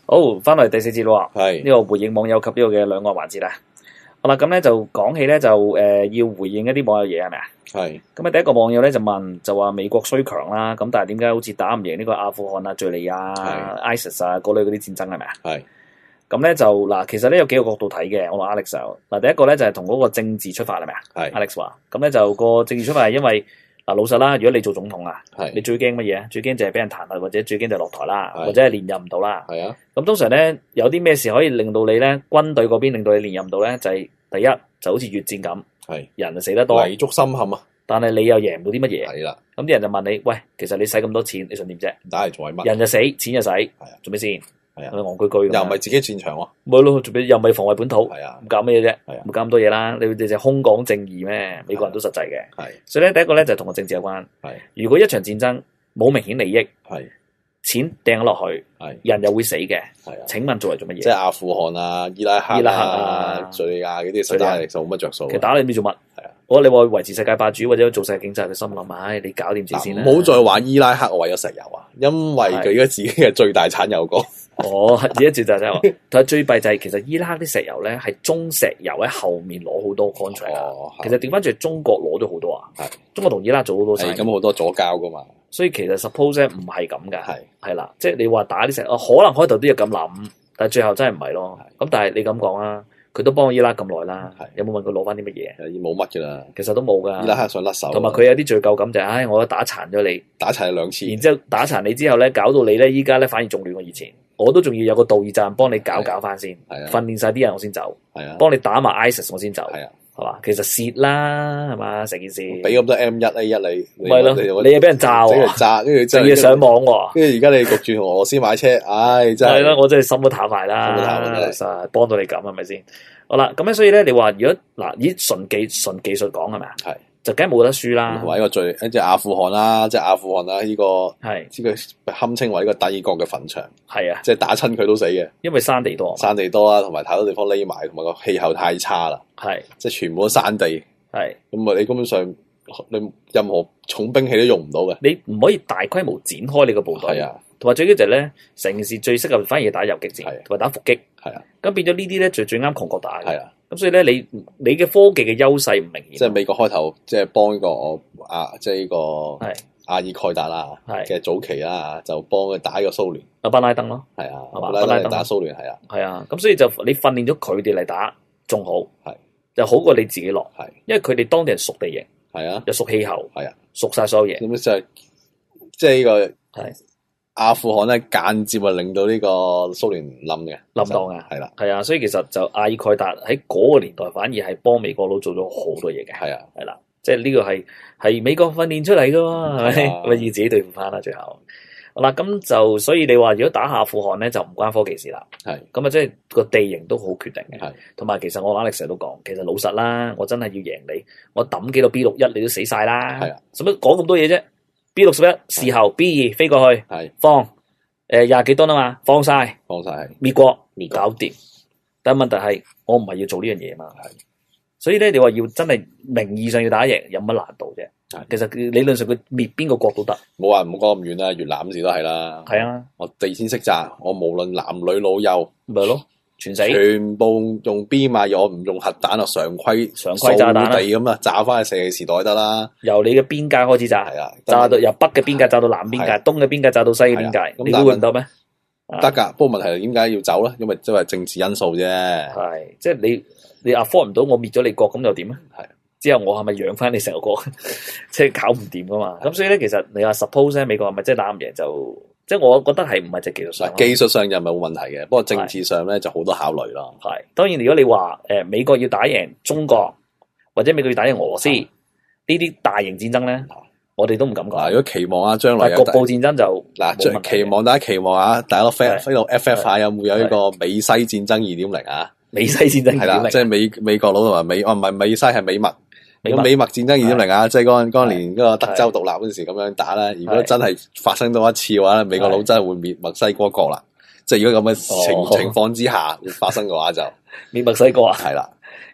好，翻嚟第4節咯， 係呢個回應網友及呢個嘅兩岸環節啦。好啦，咁咧就講起咧就要回應一啲網友嘢係咪啊？ 係咁啊，第一個網友咧就問，就話美國衰強啦，咁但係點解好似打唔贏呢個阿富汗啊、敍利亞、ISIS 啊嗰類嗰啲戰爭係咪啊？ 係咁咧就嗱，其實咧有幾個角度睇嘅，我同 Alex 就嗱，第一個咧就係同嗰個政治出發係咪啊？ 係 Alex 話，咁咧就個政治出發係因為嗱老實啦，如果你做總統啊， 係你最驚乜嘢啊？最驚就係俾人彈劾，或者最驚就係落台啦， 係或者係連任唔到啦。 係啊， 咁通常咧有啲咩事可以令到你咧軍隊嗰邊令到你連任唔到咧？就係第一就好似越戰咁， 係人就死得多， 泥足深陷啊， 但係你又贏唔到啲乜嘢。 係啦， 咁啲人就問你，喂，其實你使咁多錢，你想點啫？ 打嚟做係乜？ 人就死，錢就使， 係啊， 做咩先？ 係啊， 佢戇居居咁樣又唔係自己戰場喎， 冇咯，做咩又唔係防衛本土？ 係啊， 咁搞咩啫？ 係啊唔搞咁多嘢啦！你哋就空講正義咩？美國人都實際嘅。 係所以咧，第一個咧就同個政治有關。 係如果一場戰爭冇明顯利益， 係錢掟咗落去， 係人又會死嘅。 係啊， 請問做嚟做乜嘢？ 即係阿富汗啊、伊拉克伊拉克啊啊、 敍利亞嗰啲實打嚟就冇乜着數。 其實打你唔知做乜。 係啊， 我你話維持世界霸主或者做世界經濟，佢心諗，唉，你搞掂自己先啦。 唔好再話伊拉克為咗石油啊，因為佢而家自己嘅最大產油國。 哦，而家就真係，但係最弊就係其實伊拉克啲石油咧係中石油喺後面攞好多 contract 啊。其實調翻轉中國攞咗好多啊。 係中國同伊拉克做好多生意。 咁好多左膠噶嘛。 所以其實 suppose 咧唔係咁㗎。 係係啦，即係你話打啲石油，可能開頭都要咁諗，但係最後真係唔係咯。咁但係你咁講啊，佢都幫伊拉克咁耐啦，有冇問佢攞翻啲乜嘢？ 冇乜㗎啦。 其實都冇㗎。 伊拉克想甩手。 同埋佢有啲罪疚感就係，唉，我打殘咗你， 打殘你2次， 然之後打殘你之後咧，搞到你咧依家咧反而仲亂過以前。我都仲要有個道義責任幫你搞翻先，訓練晒啲人我先走，幫你打埋 ISIS 我先走，係嘛？其實蝕啦，係嘛？成件事俾咁多 M1A1你， 咪咯，你又俾人炸喎， 俾人炸，跟住仲要上網喎， 跟住而家你焗住同俄羅斯買車，唉，真係係啦，我真係心都淡埋啦，幫到你咁係咪先？好啦，咁咧所以咧，你話如果嗱以純技術講係咪啊？係。就梗係冇得輸啦， 同埋一個即係阿富汗啦，即係阿富汗啦，呢個係呢個堪稱為一個帝國嘅墳場， 係啊， 即係打親佢都死嘅， 因為山地多， 山地多啦，同埋太多地方匿埋，同埋個氣候太差啦， 係即係全部都山地， 係咁啊，你根本上你任何重兵器都用唔到嘅， 你唔可以大規模展開你個部隊， 係啊， 同埋最緊就係咧，成件事最適合反而打游擊戰，同埋打伏擊， 係啊， 咁變咗呢啲咧最啱窮國打嘅， 係啊。 咁所以咧，你嘅科技嘅優勢唔明顯。 即係美國開頭即係幫呢個即係呢個阿爾蓋達啦嘅早期啦，就幫佢打呢個蘇聯。 阿班拉登咯， 係啊， 班拉登打蘇聯係啊。 係啊，咁所以就你訓練咗佢哋嚟打仲好，係就好過你自己落，係因為佢哋當地人熟地形，係啊，又熟氣候，係啊，熟晒所有嘢。 咁就係即係呢個係。 阿富汗咧間接啊令到呢個蘇聯冧檔啊， 係啦， 係啊，所以其實就阿爾蓋達喺嗰個年代反而係幫美國佬做咗好多嘢嘅， 係啊， 係啦，即係呢個係美國訓練出嚟噶嘛，係咪？咁要自己對付翻啦，最後好啦，咁就所以你話如果打阿富汗咧就唔關科技事啦，係咁啊，即係個地形都好決定嘅，係同埋其實我啱啱成日都講，其實老實啦，我真係要贏你，我抌幾個 B61你都死晒啦，係啊，使乜講咁多嘢啫？B61事後 B2飛過去，係放廿幾噸啊嘛，放晒滅國搞掂。但係問題係我唔係要做呢樣嘢嘛，係。所以咧，你話要真係名義上要打贏，有乜難度啫？其實理論上佢滅邊個國都得。 冇話唔好講咁遠啦，越南時都係啦。係啊，我地氈式炸，我無論男女老幼， 咪咯。全死， 全部用 B 碼，我唔用核彈啊，常規炸彈地咁啊，炸翻去石器時代得啦。 由你嘅邊界開始炸，係啊，炸到由北嘅邊界炸到南邊界，東嘅邊界炸到西嘅邊界，你估唔得咩？ 得噶，不過問題係點解要走咧？因為即係政治因素啫。係， 即係你 afford 唔到，我滅咗你國咁又點咧？係，之後我係咪養翻你成個國？即係搞唔掂噶嘛？咁所以咧，其實你話 suppose 咧，美國係咪真係打唔贏就？即係我覺得係唔係只技術上， 技術上又唔係冇問題嘅，不過政治上咧就好多考慮咯。 係，當然如果你話美國要打贏中國，或者美國要打贏俄羅斯呢啲大型戰爭咧，我哋都唔敢講。 如果期望啊，將來局部戰爭就期望大家期望啊，大家都飛到 FF 下有冇有呢個美西戰爭2.0啊？ 美西戰爭2.0係啦， 即係美國佬同埋唔係美西係美墨。美墨戰爭2.0啊，即係嗰年嗰個德州獨立嗰陣時咁樣打啦。如果真係發生到一次嘅話咧，美國佬真係會滅墨西哥國啦。即係如果咁嘅情況之下發生嘅話就滅墨西哥啊。 係啦。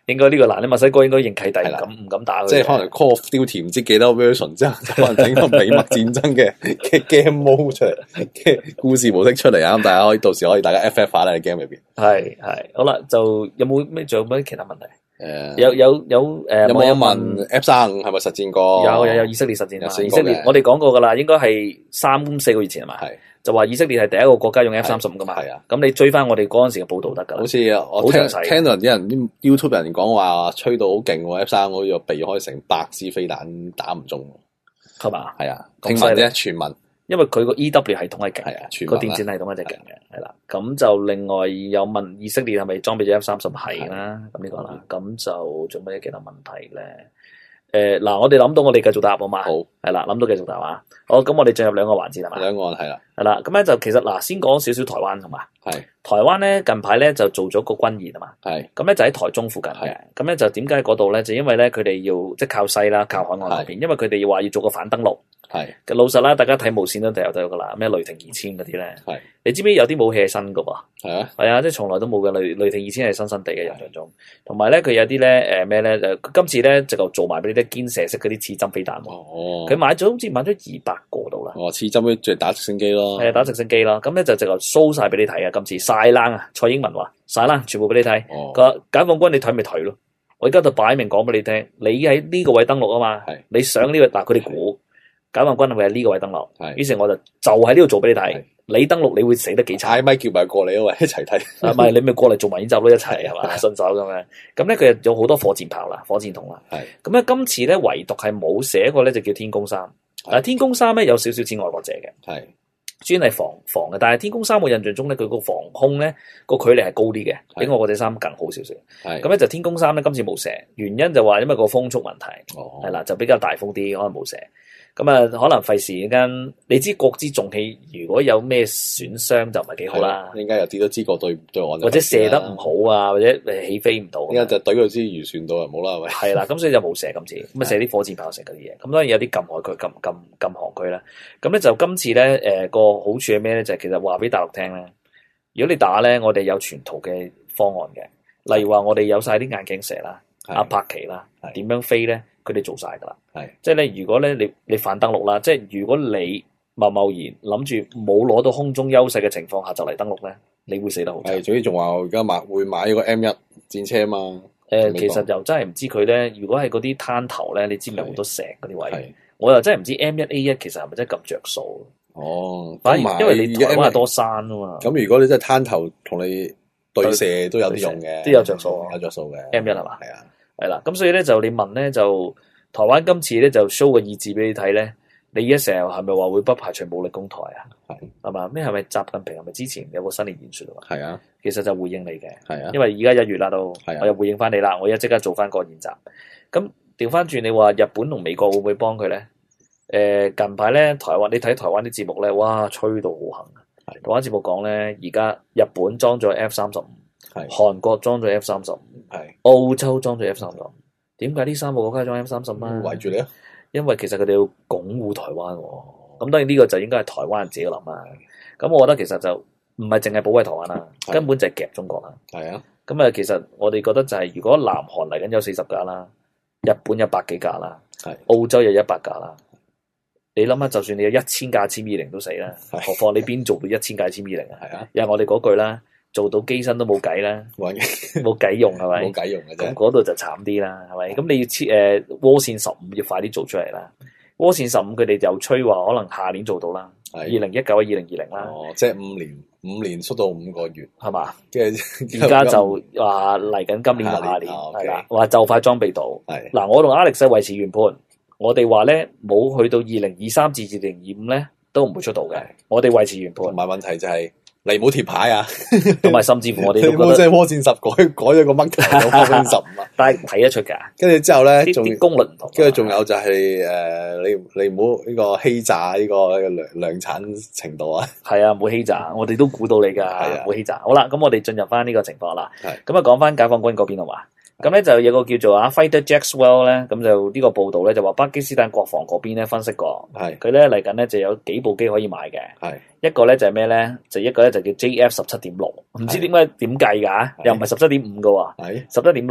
應該呢個難，啲墨西哥應該認契弟，唔敢打佢。 即係可能 Call of Duty 唔知幾多 version 之後，就可能整個美墨戰爭嘅 game mode 出嚟，嘅故事模式出嚟啊！咁大家可以到時可以大家 FF 下啦喺 game 入邊。 係好啦，就有冇咩？仲有冇啲其他問題？有冇人問 F-35係咪實戰過？ 有以色列實戰嘛？以色列我哋講過噶啦，應該係3-4個月前係嘛？係就話以色列係第一個國家用 F-35噶嘛？係啊。咁你追翻我哋嗰陣時嘅報道得噶啦。好似我聽到啲人啲 YouTube 人講話吹到好勁喎 ，F-35好似避開成100支飛彈打唔中，係嘛？係啊，聽聞啫，傳聞。 因為佢個 EW 系統係勁，個電戰系統一直勁嘅，係啦。咁就另外有問以色列係咪裝備咗 F-35係啦，咁呢個啦。咁就做咩其他問題咧？嗱，我哋諗到我哋繼續答好嘛？好，係啦，諗到繼續答啊。好，咁我哋進入兩個環節係嘛？ 兩個係啦， 係啦。咁咧就其實嗱，先講少少台灣係嘛？係台灣咧近排咧就做咗個軍演啊嘛。係咁咧就喺台中附近嘅。咁咧就點解嗰度咧？就因為咧佢哋要即係靠西啦，靠海岸嗰邊，因為佢哋要話要做個反登陸。係，老實啦，大家睇無線都睇到噶啦，咩雷霆2000嗰啲咧，係，你知唔知有啲武器係新噶噃？係啊，係啊，即係從來都冇嘅雷霆2000係新新地嘅印象中，同埋咧佢有啲咧咩咧今次咧就做埋俾你啲堅射式嗰啲刺針飛彈喎。哦，佢買咗好似買咗200個度啦。哦，刺針咧就打直升機咯。係啊，打直升機啦，咁咧就直頭 show 晒俾你睇啊！今次晒冷啊，蔡英文話晒冷，全部俾你睇。哦，個解放軍你睇咪睇咯，我而家就擺明講俾你聽，你喺呢個位登陸啊嘛，係，你上呢個嗱佢哋估。解放軍係咪喺呢個位登陸？係，於是我就喺呢度做俾你睇。你登陸你會死得幾慘？嗌咪叫埋過嚟啊！一齊睇。唔係你咪過嚟做埋演習咯，一齊係嘛？順手咁樣。咁咧佢有好多火箭炮啦、火箭筒啦。係。咁咧今次咧唯獨係冇寫過咧就叫天宮3。嗱天宮3咧有少少似愛國者嘅。係。專係防嘅，但係天宮3我印象中咧佢個防空咧個距離係高啲嘅，比愛國者3更好少少。係。咁咧就天宮3咧今次冇寫，原因就話因為個風速問題。哦。係啦，就比較大風啲，可能冇寫。咁啊，可能費事間，你知國之重器，如果有咩損傷就唔係幾好啦。應該有啲都知國對岸，或者射得唔好啊，或者起飛唔到。依家就懟佢支漁船度就冇啦，係咪？係啦，咁所以就冇射今次，咁啊射啲火箭炮成嗰啲嘢。咁當然有啲禁海區、禁航區啦。咁咧就今次咧，個好處係咩咧？就係其實話俾大陸聽咧，如果你打咧，我哋有全圖嘅方案嘅。例如話我哋有晒啲眼鏡蛇啦、阿帕奇啦，點樣飛咧？佢哋做晒噶啦，係即係咧。如果咧你反登陸啦，即係如果你貿然諗住冇攞到空中優勢嘅情況下就嚟登陸咧，你會死得好慘。係，總之仲話而家會買呢個 M1 戰車啊嘛。其實又真係唔知佢咧。如果係嗰啲灘頭咧，你知唔知好多石嗰啲位？我又真係唔知 M1A1 其實係咪真係咁着數？哦，反而因為你台灣係多山啊嘛。咁如果你真係灘頭同你對射都有啲用嘅，都有着數，有着數嘅 M1 係嘛？係啊。係啦，咁所以咧就你問咧就台灣今次咧就 show 個意志俾你睇咧，你而家成日係咪話會不排除武力攻台啊？係嘛？咩係咪習近平係咪之前有個新年演說啊？係啊，其實就回應你嘅。係啊，因為而家1月啦都，我又回應翻你啦，我而家即刻做翻個演習。咁調翻轉你話日本同美國會唔會幫佢咧？近排咧台灣，你睇台灣啲節目咧，哇吹到好行啊！台灣節目講咧，而家日本裝咗 F-35。係韓國裝咗 F-35，係澳洲裝咗 F-35。點解呢3個國家裝 F-35啊？圍住你啊！因為其實佢哋要鞏固台灣。咁當然呢個就應該係台灣人自己諗啦。咁我覺得其實就唔係淨係保衛台灣啦，根本就係夾中國啦。係啊。咁啊，其實我哋覺得就係如果南韓嚟緊有40架啦，日本有100幾架啦，係澳洲有100架啦。你諗下，就算你有1000架殲20都死啦，何況你邊做到1000架殲20啊？係啊。又係我哋嗰句啦。做到機身都冇計啦，冇計用係咪？冇計用嘅啫。咁嗰度就慘啲啦，係咪？咁你要切渦線15要快啲做出嚟啦。渦線15佢哋又吹話可能下年做到啦，2019啊2020啦。哦，即係5年縮到5個月，係嘛？跟住而家就話嚟緊今年同下年係啦，話就快裝備到。係嗱，我同 Alex 維持原判，我哋話咧冇去到2023至2025咧都唔會出到嘅。我哋維持原判。同埋問題就係。你唔好貼牌啊！同埋甚至乎我哋都覺得即係渦線10改咗個乜嘢到渦線15啊！但係睇得出㗎。跟住之後咧，仲功率唔同。跟住仲有就係你唔好呢個欺詐呢個量產程度啊！係啊，唔好欺詐，我哋都估到你㗎，唔好欺詐。好啦，咁我哋進入翻呢個情況啦。係咁啊，講翻解放軍嗰邊好嘛？咁咧就有個叫做Fighter Jetswell 咧，咁就呢個報道咧就話巴基斯坦國防嗰邊咧分析過，係佢咧嚟緊咧就有幾部機可以買嘅，係一個咧就係咩咧？就一個咧就叫 JF 17.6，唔知點計㗎，又唔係17.5嘅喎，係11.6。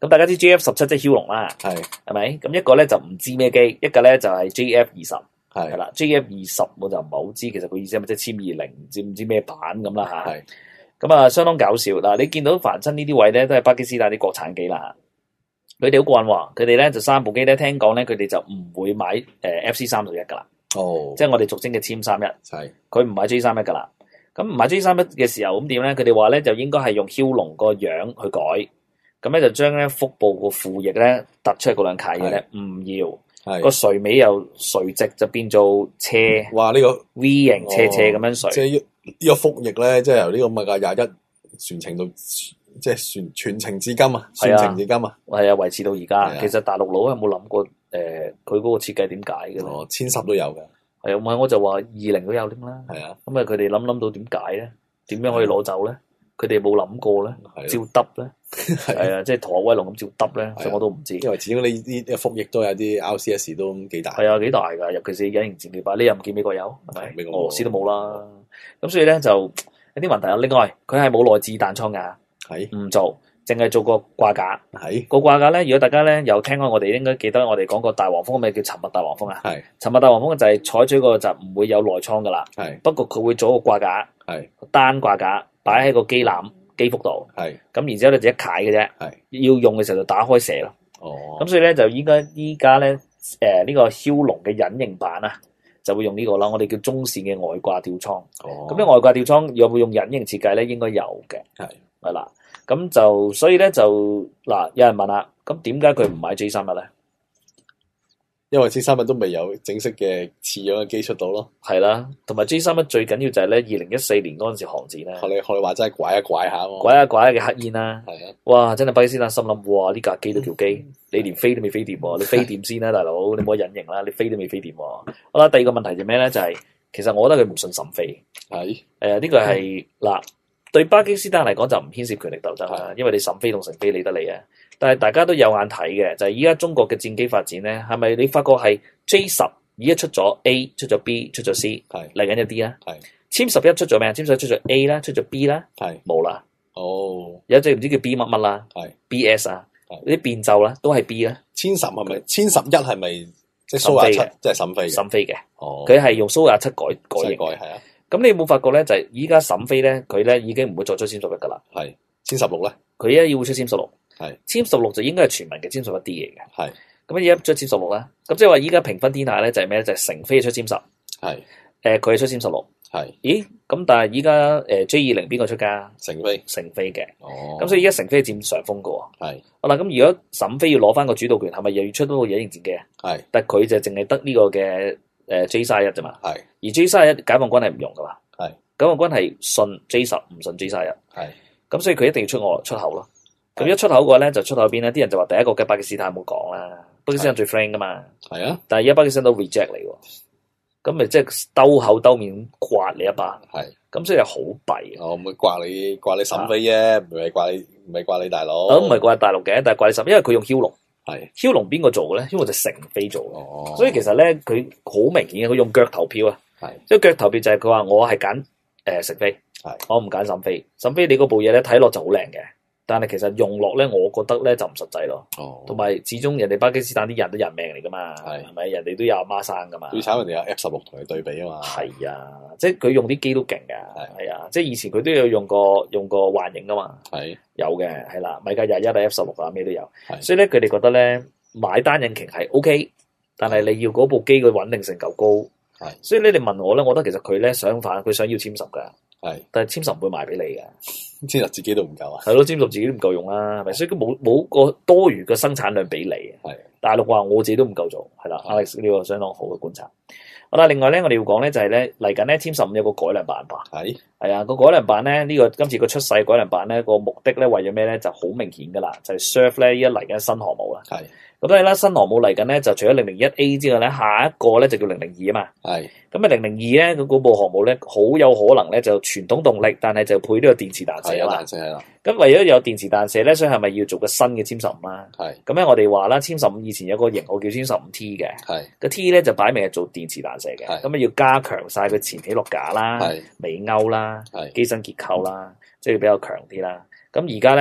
咁大家知 JF17 即係驍龍啦，係咪？咁一個咧就唔知咩機，一個咧就係 JF20。係啦，JF20我就唔係好知，其實個意思係咪即係1020唔知咩版咁啦嚇。咁啊，相當搞笑嗱！你見到凡親呢啲位咧，都係巴基斯坦啲國產機啦。佢哋好慣喎，佢哋咧就3部機咧，聽講咧佢哋就唔會買FC31噶啦。即係我哋俗稱嘅殲31。佢唔買 J31噶啦。咁唔買 J31嘅時候咁點咧？佢哋話咧就應該係用驍龍個樣去改，咁咧就將咧腹部個副翼咧突出嚟嗰兩契嘅咧唔要。個垂尾又垂直就變做斜， 哇！呢個 V 型斜咁樣垂， 即係呢個腹翼咧，即係由呢個咁嘅21傳承到，即係傳承至今啊，傳承至今啊， 係啊，維持到而家。其實大陸佬有冇諗過佢嗰個設計點解嘅咧 ？10都有嘅， 係啊，唔係我就話20都有添啦。係啊，咁啊佢哋諗到點解咧？點樣可以攞走咧？佢哋冇諗過咧，照揼咧，係啊，即係陀威龍咁照揼咧，所以我都唔知。因為始終呢啲腹翼都有啲 RCS 都幾大。 係啊，幾大㗎，尤其是隱形戰機版，你又唔見美國有係咪？俄羅斯都冇啦。咁所以咧就有啲問題啊。另外佢係冇內置彈倉㗎，唔做，淨係做個掛架。個掛架咧，如果大家咧有聽開我哋應該記得我哋講過大黃蜂，咩叫沉默大黃蜂啊？沉默大黃蜂就係採取個就唔會有內倉㗎啦。不過佢會做個掛架，單掛架。擺喺個機籃機腹度，咁然之後你自己解嘅啫，要用嘅時候就打開射咯。咁所以咧就依家咧呢個驍龍嘅隱形版啊，就會用呢個啦。我哋叫中線嘅外掛吊倉。咁啲外掛吊倉有冇用隱形設計咧？應該有嘅，係啦。咁就所以咧就嗱，有人問啦，咁點解佢唔買 J31咧？ 因為 J31都未有正式嘅似樣嘅機出到咯， 係啦，同埋 J31最緊要就係咧2014年嗰陣時航展咧， 學你話齋拐一拐下喎， 拐一拐嘅黑煙啦，哇！真係巴基斯坦心諗，哇！呢架機都叫機，你連飛都未飛掂喎，你飛掂先啦，大佬，你唔好隱形啦，你飛都未飛掂喎。好啦，第二個問題就咩咧？就係其實我覺得佢唔信審飛，呢個係嗱對巴基斯坦嚟講就唔牽涉權力鬥爭啦，因為你審飛同成飛理得你啊。但係大家都有眼睇嘅，就係依家中國嘅戰機發展咧，係咪你發覺係 J10而家出咗 A， 出咗 B， 出咗 C， 嚟緊有 D 啦。殲11出咗咩啊？殲11出咗 A 啦，出咗 B 啦，冇啦。有隻唔知叫 B 乜乜啦，BS 啊，啲變奏啦，都係 B 啦。 殲10係咪？殲11係咪即係蘇27？即係審飛嘅。審飛嘅，佢係用蘇27改型。 係啊。咁你有冇發覺咧？就係依家審飛咧，佢咧已經唔會再出殲11噶啦。 係殲16咧， 佢依家要會出殲16。殲16就應該係全民嘅殲11D嚟嘅。咁而家出殲16啦。咁即係話依家平分天下咧，就係咩咧？就係成飛出殲10。佢係出殲16。咦？咁但係依家J20邊個出㗎？成飛嘅。咁所以依家成飛係佔上風嘅喎。好啦，咁如果沈飛要攞翻個主導權，係咪又要出到個隱形戰機啊？但係佢就淨係得呢個嘅J31啫嘛。而 J31解放軍係唔用㗎嘛。解放軍係信 J10唔信 J31。咁所以佢一定要出口咯。咁一出口嘅話咧，就出口邊咧？啲人就話第一個嘅巴基斯坦冇講啦，巴基斯坦最 friend 噶嘛。但係而家巴基斯坦都 reject 你喎，咁咪即係兜口兜面刮你一巴。咁所以係好弊。 唔會刮你審飛啫，唔係刮你大佬。 唔係刮大陸嘅，但係刮你審，因為佢用驍龍。驍龍邊個做嘅咧？驍龍就成飛做嘅。所以其實咧，佢好明顯嘅，佢用腳投票啊。即係腳投票就係佢話我係揀成飛，我唔揀審飛。審飛你嗰部嘢咧睇落就好靚嘅。但係其實用落咧，我覺得咧就唔實際咯。同埋始終人哋巴基斯坦啲人都人命嚟噶嘛，係咪？人哋都有阿媽生噶嘛。 最慘人哋有 F16同佢對比啊嘛。 係啊，即係佢用啲機都勁噶。係啊，即係以前佢都有用過幻影噶嘛。有嘅，係啦，米格21啊 F16啊咩都有。所以咧，佢哋覺得咧買單引擎係 OK， 但係你要嗰部機嘅穩定性夠高。所以咧，你問我咧，我覺得其實佢咧相反，佢想要殲10噶。但係殲10唔會賣俾你嘅。 殲10自己都唔夠啊。 係咯，殲10自己都唔夠用啦，係咪？所以佢冇個多餘嘅生產量俾你。大陸話我自己都唔夠做，係啦。Alex 呢個相當好嘅觀察。好啦，另外咧，我哋要講咧就係咧嚟緊咧殲15有個改良版吧。係啊，個改良版咧呢個今次個出世改良版咧個目的咧為咗咩咧就好明顯噶啦，就係 serve 咧依家嚟緊新航母啦。咁所以咧新航母嚟緊咧就除咗001A 之外咧，下一個咧就叫002啊嘛。咁啊002咧嗰部航母咧好有可能咧就傳統動力，但係就配呢個電磁彈射啊嘛。咁為咗有電磁彈射咧，所以係咪要做個新嘅殲15啦？咁咧我哋話啦，殲15以前有個型號叫殲15T 嘅，個 T 咧就擺明係做電磁彈射嘅。咁啊要加強晒佢前起落架啦、尾勾啦、機身結構啦，即係比較強啲啦。咁而家咧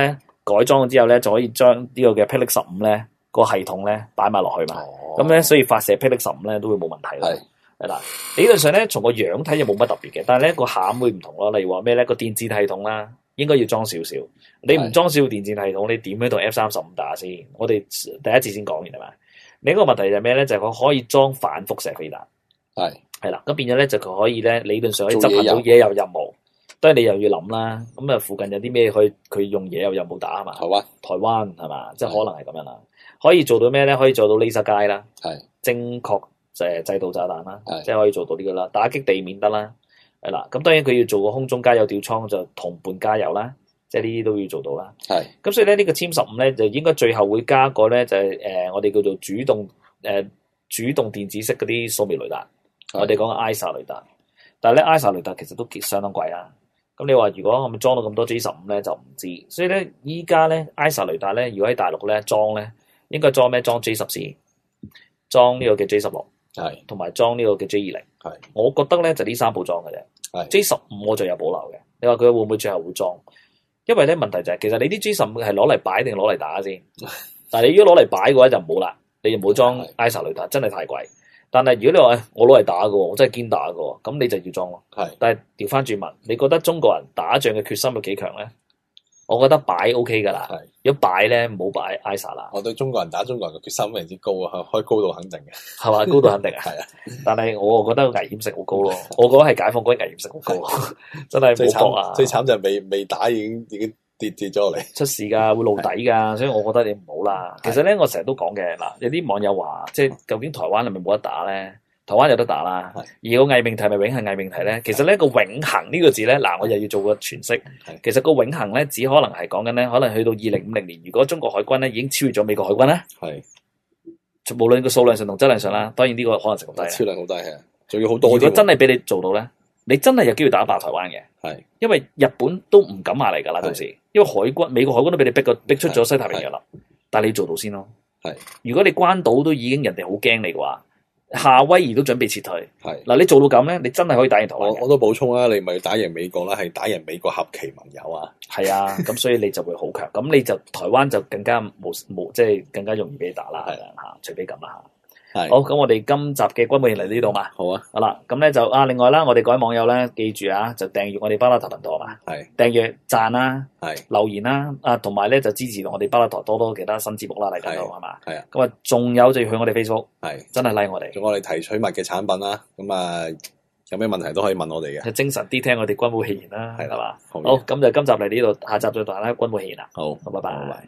改裝之後咧，就可以將呢個嘅霹靂15咧個系統咧擺埋落去嘛。咁咧，所以發射霹靂15咧都會冇問題咯。係啦，理論上咧，從個樣睇就冇乜特別嘅，但係咧個餡會唔同咯。例如話咩咧，個電子系統啦，應該要裝少少。你唔裝少電子系統，你點樣同 F-35打先？我哋第一次先講完係嘛？另一個問題就係咩咧？就係佢可以裝反輻射飛彈。係啦，咁變咗咧就佢可以咧理論上可以執行到野遊任務。當然你又要諗啦。咁啊，附近有啲咩可以佢用野遊任務打啊嘛？台灣係嘛？即係可能係咁樣啦。可以做到咩咧？可以做到 laser guide 啦，精確制導炸彈啦，即係可以做到呢個啦。打擊地面得啦，係啦。咁當然佢要做個空中加油吊艙就同伴加油啦，即係呢啲都要做到啦。咁所以咧呢個殲15咧就應該最後會加個咧就係我哋叫做主動電子式嗰啲掃描雷達，我哋講嘅 ISA 雷達。但係咧 ISA 雷達其實都相當貴啦。咁你話如果我咪裝到咁多 J15咧就唔知。所以咧依家咧 ISA 雷達咧如果喺大陸咧裝咧應該裝咩？裝 J14，裝呢個嘅 J16。同埋裝呢個嘅 J20，我覺得咧就呢3部裝嘅啫。J15我就有保留嘅。你話佢會唔會最後會裝？因為咧問題就係其實你啲 J15係攞嚟擺定攞嚟打先。但係你如果攞嚟擺嘅話就唔好啦，你就唔好裝 ISA 雷達，真係太貴。但係如果你話我攞嚟打嘅，我真係堅打嘅，咁你就要裝咯。但係調翻轉問，你覺得中國人打仗嘅決心有幾強咧？我覺得擺 OK 噶啦，如果擺咧唔好擺 ISA 啦。 我對中國人打中國人嘅決心非常之高啊，可以高度肯定嘅。 係嘛，高度肯定啊。但係我覺得危險性好高咯。我覺得係解放軍危險性好高，真係冇搏啊！ 最慘就係未打已經跌咗落嚟， 出事㗎，會露底㗎，所以我覺得你唔好啦。其實咧，我成日都講嘅嗱，有啲網友話，即係究竟台灣係咪冇得打咧？台灣有得打啦，而個偽命題咪永恆偽命題咧？其實呢個永恆呢個字咧，嗱我又要做個詮釋。其實個永恆咧，只可能係講緊咧，可能去到2050年，如果中國海軍咧已經超越咗美國海軍咧，無論個數量上同質量上啦，當然呢個可能性好低， 超量好低係，仲要好多。 如果真係俾你做到咧，你真係有機會打爆台灣嘅，因為日本都唔敢埋嚟㗎啦，到時因為美國海軍都俾你逼出咗西太平洋啦，但係你做到先咯。如果你關島都已經人哋好驚你嘅話，夏威夷都準備撤退，嗱你做到咁咧，你真係可以打贏台灣。我都補充啦，你唔係打贏美國啦，係打贏美國合期盟友啊。 係啊，咁所以你就會好強，咁你就台灣就更加冇即係更加容易俾你打啦，係啦嚇，除非咁啦嚇。好，咁我哋今集嘅軍武營嚟呢度嘛。好啊。好啦，咁咧就另外啦，我哋各位網友咧，記住啊，就訂閱我哋巴拉達頻道嘛。訂閱、讚啦，留言啦，同埋咧就支持我哋巴拉達多多其他新節目啦嚟緊度係嘛。咁啊，仲有就要去我哋 Facebook，真係 like 我哋。 仲我哋提取物嘅產品啦，咁啊有咩問題都可以問我哋嘅。 精神啲聽我哋軍武戲言啦，係嘛。好，咁就今集嚟呢度，下集再同大家軍武戲言啦。好，拜拜。